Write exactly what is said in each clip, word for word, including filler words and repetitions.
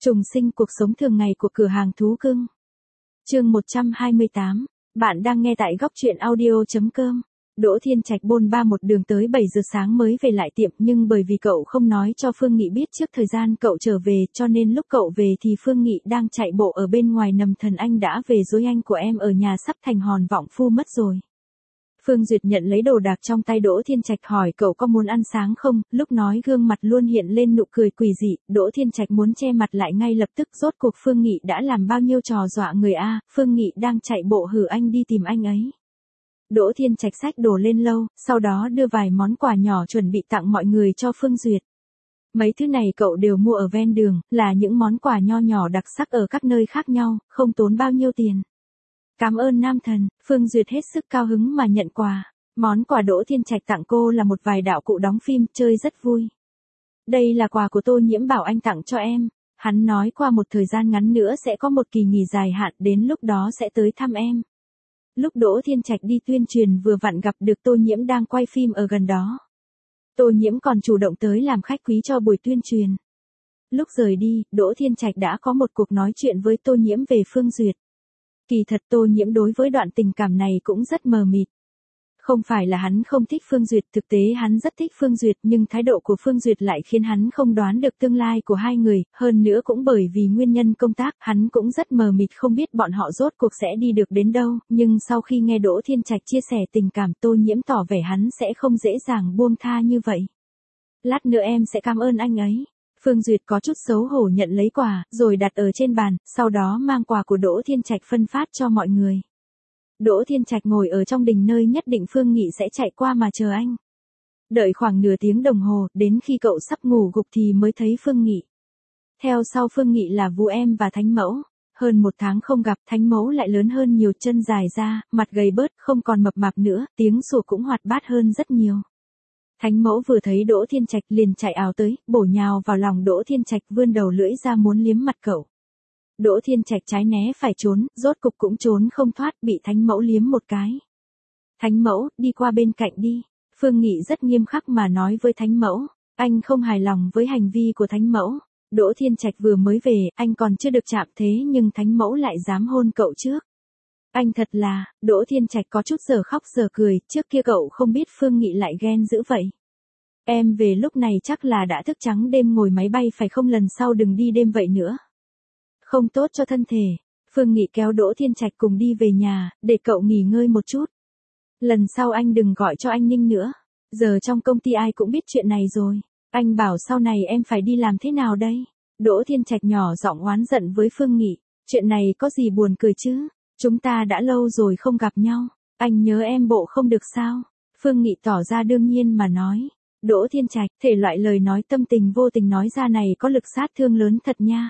Trùng sinh cuộc sống thường ngày của cửa hàng thú cưng. Chương một trăm hai mươi tám. Bạn đang nghe tại góc truyện audio chấm com. Đỗ Thiên Trạch bôn ba một đường tới bảy giờ sáng mới về lại tiệm, nhưng bởi vì cậu không nói cho Phương Nghị biết trước thời gian cậu trở về, cho nên lúc cậu về thì Phương Nghị đang chạy bộ ở bên ngoài nầm thần: anh đã về rồi, anh của em ở nhà sắp thành hòn vọng phu mất rồi. Phương Duyệt nhận lấy đồ đạc trong tay Đỗ Thiên Trạch hỏi cậu có muốn ăn sáng không, lúc nói gương mặt luôn hiện lên nụ cười quỷ dị. Đỗ Thiên Trạch muốn che mặt lại ngay lập tức, rốt cuộc Phương Nghị đã làm bao nhiêu trò dọa người a. Phương Nghị đang chạy bộ hử anh đi tìm anh ấy. Đỗ Thiên Trạch xách đồ lên lâu, sau đó đưa vài món quà nhỏ chuẩn bị tặng mọi người cho Phương Duyệt. Mấy thứ này cậu đều mua ở ven đường, là những món quà nho nhỏ đặc sắc ở các nơi khác nhau, không tốn bao nhiêu tiền. Cảm ơn nam thần. Phương Duyệt hết sức cao hứng mà nhận quà. Món quà Đỗ Thiên Trạch tặng cô là một vài đạo cụ đóng phim, chơi rất vui. Đây là quà của Tô Nhiễm bảo anh tặng cho em. Hắn nói qua một thời gian ngắn nữa sẽ có một kỳ nghỉ dài hạn, đến lúc đó sẽ tới thăm em. Lúc Đỗ Thiên Trạch đi tuyên truyền vừa vặn gặp được Tô Nhiễm đang quay phim ở gần đó. Tô Nhiễm còn chủ động tới làm khách quý cho buổi tuyên truyền. Lúc rời đi, Đỗ Thiên Trạch đã có một cuộc nói chuyện với Tô Nhiễm về Phương Duyệt. Kỳ thật Tô Nhiễm đối với đoạn tình cảm này cũng rất mờ mịt. Không phải là hắn không thích Phương Duyệt, thực tế hắn rất thích Phương Duyệt, nhưng thái độ của Phương Duyệt lại khiến hắn không đoán được tương lai của hai người, hơn nữa cũng bởi vì nguyên nhân công tác, hắn cũng rất mờ mịt không biết bọn họ rốt cuộc sẽ đi được đến đâu, nhưng sau khi nghe Đỗ Thiên Trạch chia sẻ tình cảm, Tô Nhiễm tỏ vẻ hắn sẽ không dễ dàng buông tha như vậy. Lát nữa em sẽ cảm ơn anh ấy. Phương Duyệt có chút xấu hổ nhận lấy quà, rồi đặt ở trên bàn, sau đó mang quà của Đỗ Thiên Trạch phân phát cho mọi người. Đỗ Thiên Trạch ngồi ở trong đình nơi nhất định Phương Nghị sẽ chạy qua mà chờ anh. Đợi khoảng nửa tiếng đồng hồ, đến khi cậu sắp ngủ gục thì mới thấy Phương Nghị. Theo sau Phương Nghị là Vũ Em và Thánh Mẫu. Hơn một tháng không gặp, Thánh Mẫu lại lớn hơn nhiều, chân dài ra, mặt gầy bớt, không còn mập mạp nữa, tiếng sủa cũng hoạt bát hơn rất nhiều. Thánh Mẫu vừa thấy Đỗ Thiên Trạch liền chạy ào tới, bổ nhào vào lòng Đỗ Thiên Trạch, vươn đầu lưỡi ra muốn liếm mặt cậu. Đỗ Thiên Trạch trái né phải trốn, rốt cục cũng trốn không thoát, bị Thánh Mẫu liếm một cái. Thánh Mẫu, đi qua bên cạnh đi. Phương Nghị rất nghiêm khắc mà nói với Thánh Mẫu. Anh không hài lòng với hành vi của Thánh Mẫu. Đỗ Thiên Trạch vừa mới về, anh còn chưa được chạm thế nhưng Thánh Mẫu lại dám hôn cậu trước. Anh thật là, Đỗ Thiên Trạch có chút giờ khóc giờ cười, trước kia cậu không biết Phương Nghị lại ghen dữ vậy. Em về lúc này chắc là đã thức trắng đêm ngồi máy bay phải không, lần sau đừng đi đêm vậy nữa. Không tốt cho thân thể. Phương Nghị kéo Đỗ Thiên Trạch cùng đi về nhà, để cậu nghỉ ngơi một chút. Lần sau anh đừng gọi cho anh Ninh nữa. Giờ trong công ty ai cũng biết chuyện này rồi. Anh bảo sau này em phải đi làm thế nào đây? Đỗ Thiên Trạch nhỏ giọng oán giận với Phương Nghị. Chuyện này có gì buồn cười chứ? Chúng ta đã lâu rồi không gặp nhau. Anh nhớ em bộ không được sao? Phương Nghị tỏ ra đương nhiên mà nói. Đỗ Thiên Trạch, thể loại lời nói tâm tình vô tình nói ra này có lực sát thương lớn thật nha.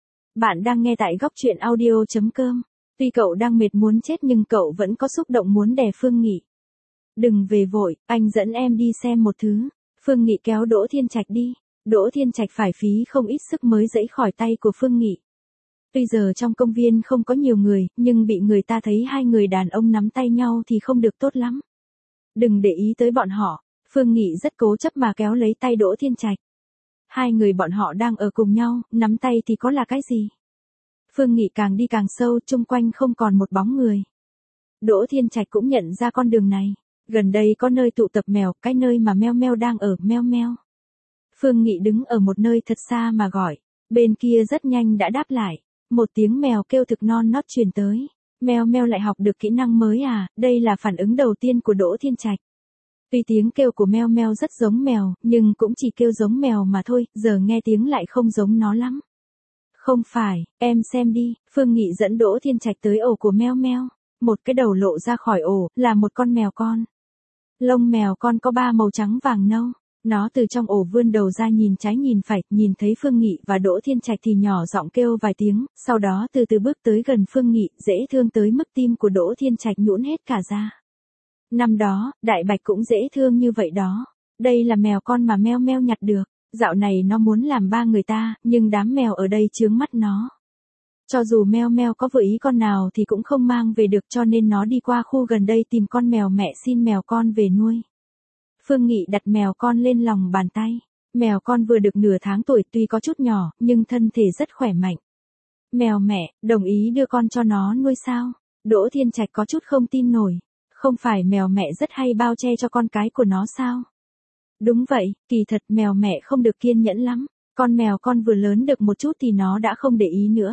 Bạn đang nghe tại góc truyện audio chấm com. Tuy cậu đang mệt muốn chết nhưng cậu vẫn có xúc động muốn đè Phương Nghị. Đừng về vội, anh dẫn em đi xem một thứ. Phương Nghị kéo Đỗ Thiên Trạch đi. Đỗ Thiên Trạch phải phí không ít sức mới giãy khỏi tay của Phương Nghị. Tuy giờ trong công viên không có nhiều người, nhưng bị người ta thấy hai người đàn ông nắm tay nhau thì không được tốt lắm. Đừng để ý tới bọn họ. Phương Nghị rất cố chấp mà kéo lấy tay Đỗ Thiên Trạch. Hai người bọn họ đang ở cùng nhau, nắm tay thì có là cái gì? Phương Nghị càng đi càng sâu, chung quanh không còn một bóng người. Đỗ Thiên Trạch cũng nhận ra con đường này. Gần đây có nơi tụ tập mèo, cái nơi mà Meo Meo đang ở, Meo Meo. Phương Nghị đứng ở một nơi thật xa mà gọi. Bên kia rất nhanh đã đáp lại. Một tiếng mèo kêu thực non nót truyền tới. Meo Meo lại học được kỹ năng mới à, đây là phản ứng đầu tiên của Đỗ Thiên Trạch. Tuy tiếng kêu của Meo Meo rất giống mèo, nhưng cũng chỉ kêu giống mèo mà thôi, giờ nghe tiếng lại không giống nó lắm. Không phải, em xem đi. Phương Nghị dẫn Đỗ Thiên Trạch tới ổ của Meo Meo. Một cái đầu lộ ra khỏi ổ, là một con mèo con. Lông mèo con có ba màu trắng vàng nâu. Nó từ trong ổ vươn đầu ra nhìn trái nhìn phải, nhìn thấy Phương Nghị và Đỗ Thiên Trạch thì nhỏ giọng kêu vài tiếng, sau đó từ từ bước tới gần Phương Nghị, dễ thương tới mức tim của Đỗ Thiên Trạch nhũn hết cả ra. Năm đó, Đại Bạch cũng dễ thương như vậy đó. Đây là mèo con mà Meo Meo nhặt được. Dạo này nó muốn làm ba người ta, nhưng đám mèo ở đây chướng mắt nó. Cho dù Meo Meo có vừa ý con nào thì cũng không mang về được, cho nên nó đi qua khu gần đây tìm con mèo mẹ xin mèo con về nuôi. Phương Nghị đặt mèo con lên lòng bàn tay. Mèo con vừa được nửa tháng tuổi tuy có chút nhỏ, nhưng thân thể rất khỏe mạnh. Mèo mẹ, đồng ý đưa con cho nó nuôi sao? Đỗ Thiên Trạch có chút không tin nổi. Không phải mèo mẹ rất hay bao che cho con cái của nó sao? Đúng vậy, kỳ thật mèo mẹ không được kiên nhẫn lắm. Con mèo con vừa lớn được một chút thì nó đã không để ý nữa.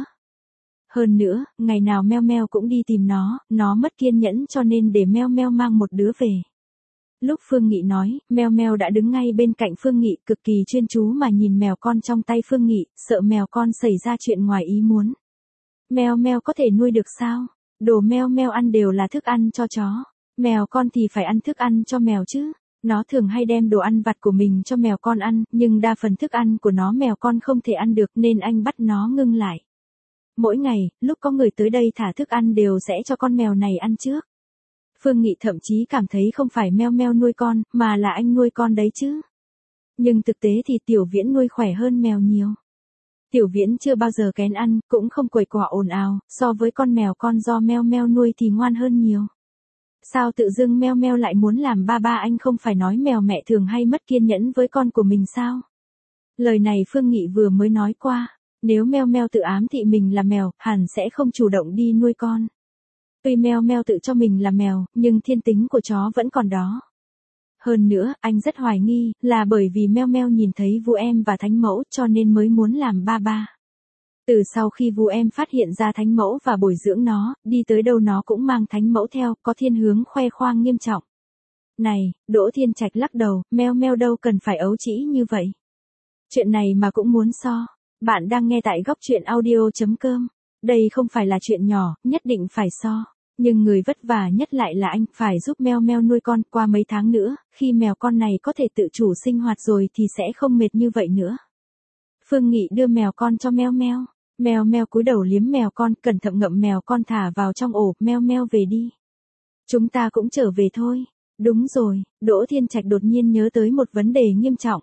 Hơn nữa, ngày nào Meo Meo cũng đi tìm nó, nó mất kiên nhẫn cho nên để Meo Meo mang một đứa về. Lúc Phương Nghị nói, Meo Meo đã đứng ngay bên cạnh Phương Nghị cực kỳ chuyên chú mà nhìn mèo con trong tay Phương Nghị, sợ mèo con xảy ra chuyện ngoài ý muốn. Meo Meo có thể nuôi được sao? Đồ Meo Meo ăn đều là thức ăn cho chó. Mèo con thì phải ăn thức ăn cho mèo chứ. Nó thường hay đem đồ ăn vặt của mình cho mèo con ăn, nhưng đa phần thức ăn của nó mèo con không thể ăn được nên anh bắt nó ngưng lại. Mỗi ngày, lúc có người tới đây thả thức ăn đều sẽ cho con mèo này ăn trước. Phương Nghị thậm chí cảm thấy không phải Meo Meo nuôi con, mà là anh nuôi con đấy chứ. Nhưng thực tế thì Tiểu Viễn nuôi khỏe hơn mèo nhiều. Tiểu Viễn chưa bao giờ kén ăn, cũng không quẩy quả ồn ào, so với con mèo con do Meo Meo nuôi thì ngoan hơn nhiều. Sao tự dưng Meo Meo lại muốn làm ba ba, anh không phải nói mèo mẹ thường hay mất kiên nhẫn với con của mình sao? Lời này Phương Nghị vừa mới nói qua, nếu Meo Meo tự ám thị mình là mèo, hẳn sẽ không chủ động đi nuôi con. Tuy Meo Meo tự cho mình là mèo, nhưng thiên tính của chó vẫn còn đó. Hơn nữa, anh rất hoài nghi, là bởi vì Meo Meo nhìn thấy Vu Em và Thánh Mẫu cho nên mới muốn làm ba ba. Từ sau khi Vu Em phát hiện ra Thánh Mẫu và bồi dưỡng nó, đi tới đâu nó cũng mang Thánh Mẫu theo, có thiên hướng khoe khoang nghiêm trọng. Này, Đỗ Thiên Trạch lắc đầu, Meo Meo đâu cần phải ấu trĩ như vậy. Chuyện này mà cũng muốn so. Bạn đang nghe tại góc truyện audio chấm com. Đây không phải là chuyện nhỏ, nhất định phải so. Nhưng người vất vả nhất lại là anh, phải giúp Meo Meo nuôi con. Qua mấy tháng nữa, khi mèo con này có thể tự chủ sinh hoạt rồi thì sẽ không mệt như vậy nữa. Phương Nghị đưa mèo con cho Meo Meo. Meo Meo cúi đầu liếm mèo con, cẩn thận ngậm mèo con thả vào trong ổ. Meo Meo về đi. Chúng ta cũng trở về thôi. Đúng rồi, Đỗ Thiên Trạch đột nhiên nhớ tới một vấn đề nghiêm trọng.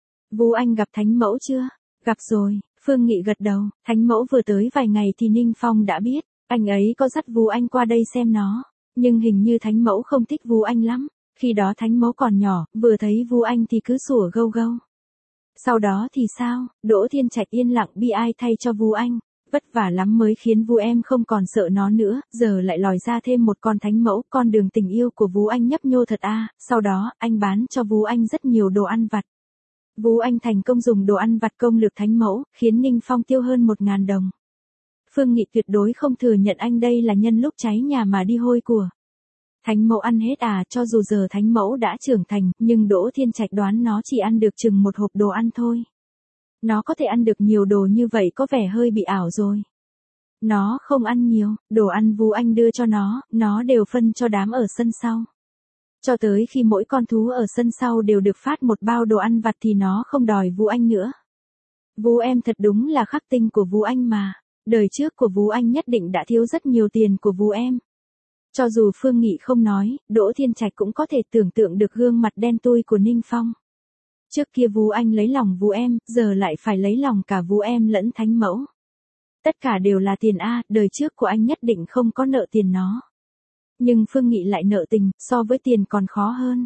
Vu Anh gặp Thánh Mẫu chưa? Gặp rồi, Phương Nghị gật đầu. Thánh Mẫu vừa tới vài ngày thì Ninh Phong đã biết. Anh ấy có dắt Vu Anh qua đây xem nó. Nhưng hình như Thánh Mẫu không thích Vu Anh lắm. Khi đó Thánh Mẫu còn nhỏ, vừa thấy Vu Anh thì cứ sủa gâu gâu. Sau đó thì sao? Đỗ Thiên Trạch yên lặng bi ai thay cho Vu Anh. Vất vả lắm mới khiến Vu Em không còn sợ nó nữa, giờ lại lòi ra thêm một con Thánh Mẫu. Con đường tình yêu của Vu Anh nhấp nhô thật a. Sau đó, anh bán cho Vu Anh rất nhiều đồ ăn vặt. Vu Anh thành công dùng đồ ăn vặt công lược Thánh Mẫu, khiến Ninh Phong tiêu hơn một ngàn đồng. Phương Nghị tuyệt đối không thừa nhận anh đây là nhân lúc cháy nhà mà đi hôi của. Thánh Mẫu ăn hết à? Cho dù giờ Thánh Mẫu đã trưởng thành, nhưng Đỗ Thiên Trạch đoán nó chỉ ăn được chừng một hộp đồ ăn thôi. Nó có thể ăn được nhiều đồ như vậy có vẻ hơi bị ảo rồi. Nó không ăn nhiều, đồ ăn Vu Anh đưa cho nó, nó đều phân cho đám ở sân sau. Cho tới khi mỗi con thú ở sân sau đều được phát một bao đồ ăn vặt thì nó không đòi Vu Anh nữa. Vu Em thật đúng là khắc tinh của Vu Anh mà. Đời trước của Vu Anh nhất định đã thiếu rất nhiều tiền của Vu Em. Cho dù Phương Nghị không nói, Đỗ Thiên Trạch cũng có thể tưởng tượng được gương mặt đen tui của Ninh Phong. Trước kia Vu Anh lấy lòng Vu Em, giờ lại phải lấy lòng cả Vu Em lẫn Thánh Mẫu. Tất cả đều là tiền a, đời trước của anh nhất định không có nợ tiền nó. Nhưng Phương Nghị lại nợ tình, so với tiền còn khó hơn.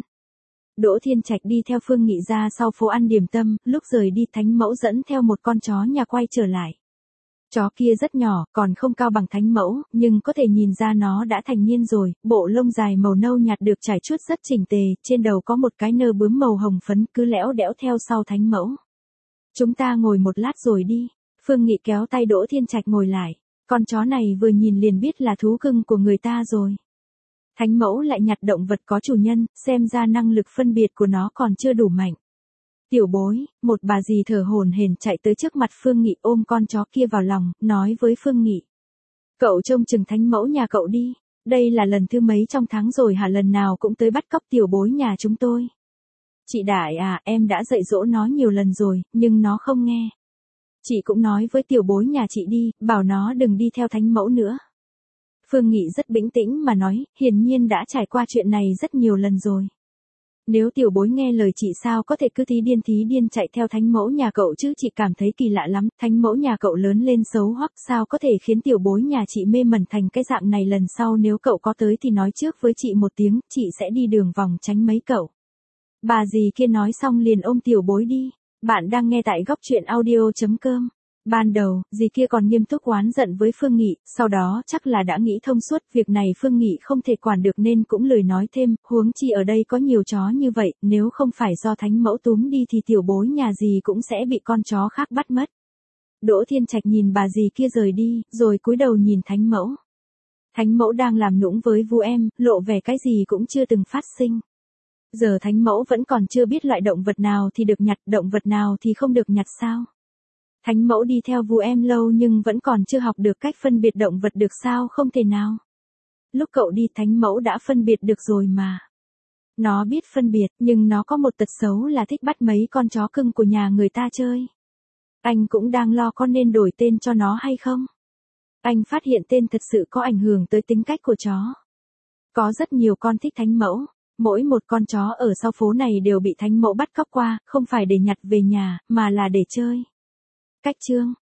Đỗ Thiên Trạch đi theo Phương Nghị ra sau phố ăn điểm tâm, lúc rời đi Thánh Mẫu dẫn theo một con chó nhà quay trở lại. Chó kia rất nhỏ, còn không cao bằng Thánh Mẫu, nhưng có thể nhìn ra nó đã thành niên rồi, bộ lông dài màu nâu nhạt được trải chuốt rất chỉnh tề, trên đầu có một cái nơ bướm màu hồng phấn cứ lẽo đẽo theo sau Thánh Mẫu. Chúng ta ngồi một lát rồi đi. Phương Nghị kéo tay Đỗ Thiên Trạch ngồi lại. Con chó này vừa nhìn liền biết là thú cưng của người ta rồi. Thánh Mẫu lại nhặt động vật có chủ nhân, xem ra năng lực phân biệt của nó còn chưa đủ mạnh. Tiểu Bối, một bà dì thở hổn hển chạy tới trước mặt Phương Nghị ôm con chó kia vào lòng, nói với Phương Nghị. Cậu trông chừng Thánh Mẫu nhà cậu đi, đây là lần thứ mấy trong tháng rồi hả, lần nào cũng tới bắt cóc Tiểu Bối nhà chúng tôi. Chị Đại à, em đã dạy dỗ nó nhiều lần rồi, nhưng nó không nghe. Chị cũng nói với Tiểu Bối nhà chị đi, bảo nó đừng đi theo Thánh Mẫu nữa. Phương Nghị rất bình tĩnh mà nói, hiển nhiên đã trải qua chuyện này rất nhiều lần rồi. Nếu Tiểu Bối nghe lời chị sao có thể cứ tí điên tí điên chạy theo Thánh Mẫu nhà cậu chứ, chị cảm thấy kỳ lạ lắm, Thánh Mẫu nhà cậu lớn lên xấu hoắc, sao có thể khiến Tiểu Bối nhà chị mê mẩn thành cái dạng này, lần sau nếu cậu có tới thì nói trước với chị một tiếng, chị sẽ đi đường vòng tránh mấy cậu. Bà dì kia nói xong liền ôm Tiểu Bối đi. Bạn đang nghe tại góc truyện audio chấm com. Ban đầu, dì kia còn nghiêm túc oán giận với Phương Nghị, sau đó chắc là đã nghĩ thông suốt, việc này Phương Nghị không thể quản được nên cũng lười nói thêm, huống chi ở đây có nhiều chó như vậy, nếu không phải do thánh mẫu túm đi thì tiểu bối nhà dì cũng sẽ bị con chó khác bắt mất. Đỗ Thiên Trạch nhìn bà dì kia rời đi, rồi cúi đầu nhìn thánh mẫu. Thánh mẫu đang làm nũng với Vu Em, lộ vẻ cái gì cũng chưa từng phát sinh. Giờ thánh mẫu vẫn còn chưa biết loại động vật nào thì được nhặt, động vật nào thì không được nhặt sao? Thánh mẫu đi theo Vu Em lâu nhưng vẫn còn chưa học được cách phân biệt động vật được sao? Không thể nào. Lúc cậu đi thánh mẫu đã phân biệt được rồi mà. Nó biết phân biệt, nhưng nó có một tật xấu là thích bắt mấy con chó cưng của nhà người ta chơi. Anh cũng đang lo có nên đổi tên cho nó hay không? Anh phát hiện tên thật sự có ảnh hưởng tới tính cách của chó. Có rất nhiều con thích thánh mẫu. Mỗi một con chó ở sau phố này đều bị thánh mẫu bắt cóc qua, không phải để nhặt về nhà, mà là để chơi. Cách chương